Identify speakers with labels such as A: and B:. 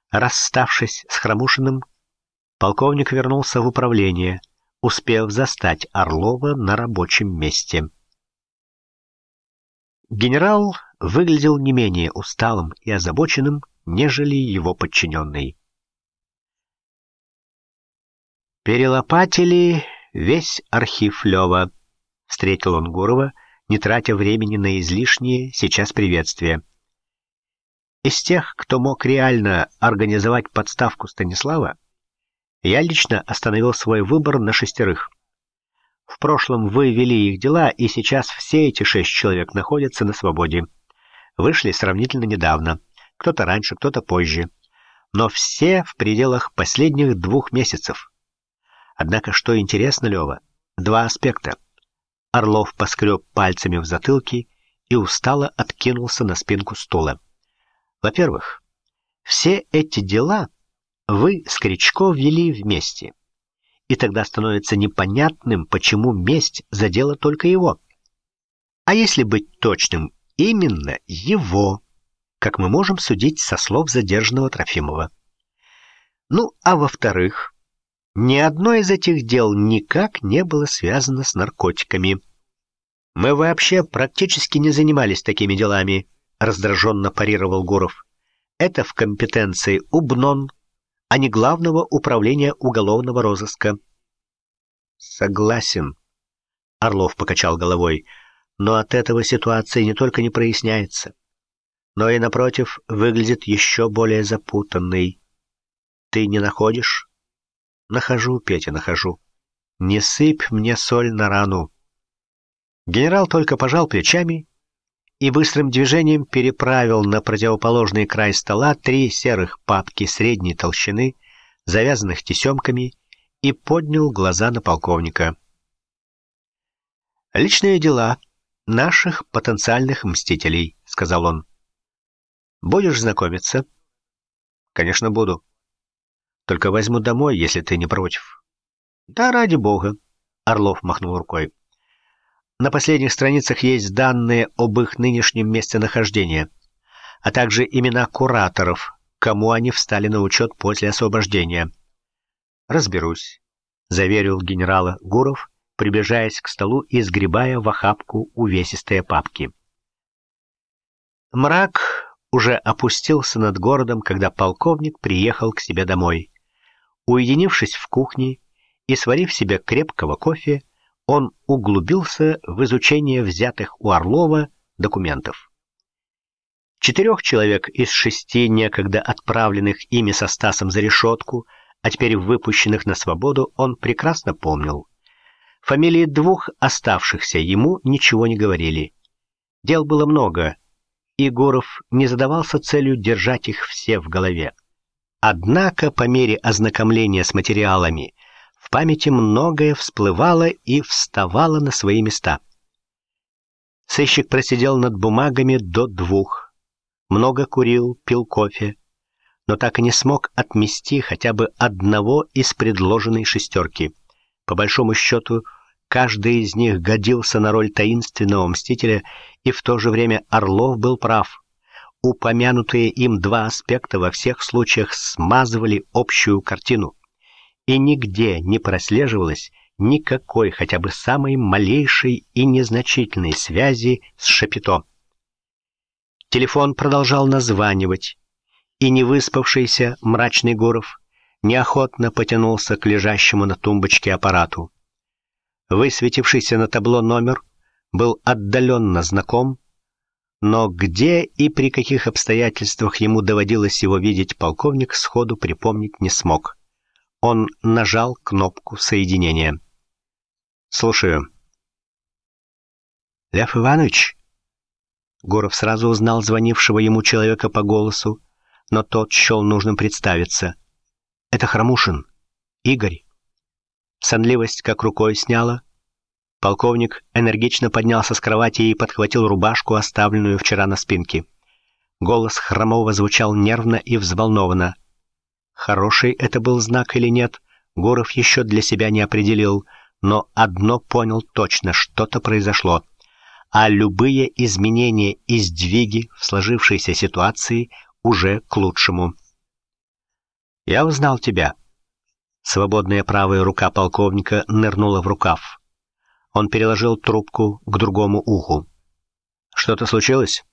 A: Расставшись с Хромушиным, полковник вернулся в управление, успев застать Орлова на рабочем месте. Генерал выглядел не менее усталым и озабоченным, нежели его подчиненный. «Перелопатили весь архив Лёва», — встретил он Гурова, не тратя времени на излишние сейчас приветствия. «Из тех, кто мог реально организовать подставку Станислава, я лично остановил свой выбор на 6. В прошлом вы вели их дела, и сейчас все эти 6 человек находятся на свободе. Вышли сравнительно недавно, кто-то раньше, кто-то позже, но все в пределах последних 2 месяцев. Однако, что интересно, Лёва, 2 аспекта. Орлов поскреб пальцами в затылке и устало откинулся на спинку стула. Во-первых, все эти дела вы с Кричко вели вместе, и тогда становится непонятным, почему месть задела только его. А если быть точным, именно его, как мы можем судить со слов задержанного Трофимова. Ну, а во-вторых, ни одно из этих дел никак не было связано с наркотиками. Мы вообще практически не занимались такими делами, раздраженно парировал Гуров. Это в компетенции УБНОН, а не Главного управления уголовного розыска. Согласен, Орлов покачал головой, но от этого ситуация не только не проясняется, но и, напротив, выглядит еще более запутанной. Ты не находишь? Нахожу, Петя, нахожу. Не сыпь мне соль на рану. Генерал только пожал плечами и быстрым движением переправил на противоположный край стола 3 серых папки средней толщины, завязанных тесемками, и поднял глаза на полковника. «Личные дела наших потенциальных мстителей», — сказал он. «Будешь знакомиться?» «Конечно, буду. Только возьму домой, если ты не против». «Да ради бога», — Орлов махнул рукой. «На последних страницах есть данные об их нынешнем местонахождении, а также имена кураторов, кому они встали на учет после освобождения». «Разберусь», — заверил генерала Гуров, приближаясь к столу и сгребая в охапку увесистые папки. Мрак уже опустился над городом, когда полковник приехал к себе домой. Уединившись в кухне и сварив себе крепкого кофе, он углубился в изучение взятых у Орлова документов. 4 человек из 6, некогда отправленных ими со Стасом за решетку, а теперь выпущенных на свободу, он прекрасно помнил. Фамилии 2 оставшихся ему ничего не говорили. Дел было много, и Гуров не задавался целью держать их все в голове. Однако по мере ознакомления с материалами в памяти многое всплывало и вставало на свои места. Сыщик просидел над бумагами до 2, много курил, пил кофе, но так и не смог отмести хотя бы одного из предложенной 6. По большому счету, каждый из них годился на роль таинственного мстителя, и в то же время Орлов был прав. Упомянутые им 2 аспекта во всех случаях смазывали общую картину, и нигде не прослеживалось никакой хотя бы самой малейшей и незначительной связи с Шапито. Телефон продолжал названивать, и невыспавшийся мрачный Гуров неохотно потянулся к лежащему на тумбочке аппарату. Высветившийся на табло номер был отдаленно знаком, но где и при каких обстоятельствах ему доводилось его видеть, полковник сходу припомнить не смог. Он нажал кнопку соединения. «Слушаю». «Лев Иванович?» Гуров сразу узнал звонившего ему человека по голосу, но тот счел нужным представиться. «Это Хромушин. Игорь». Сонливость как рукой сняла. Полковник энергично поднялся с кровати и подхватил рубашку, оставленную вчера на спинке. Голос Хромова звучал нервно и взволнованно. Хороший это был знак или нет, Гуров еще для себя не определил, но одно понял точно: что-то произошло. А любые изменения и сдвиги в сложившейся ситуации уже к лучшему. Я узнал тебя». Свободная правая рука полковника нырнула в рукав. Он переложил трубку к другому уху. «Что-то случилось?»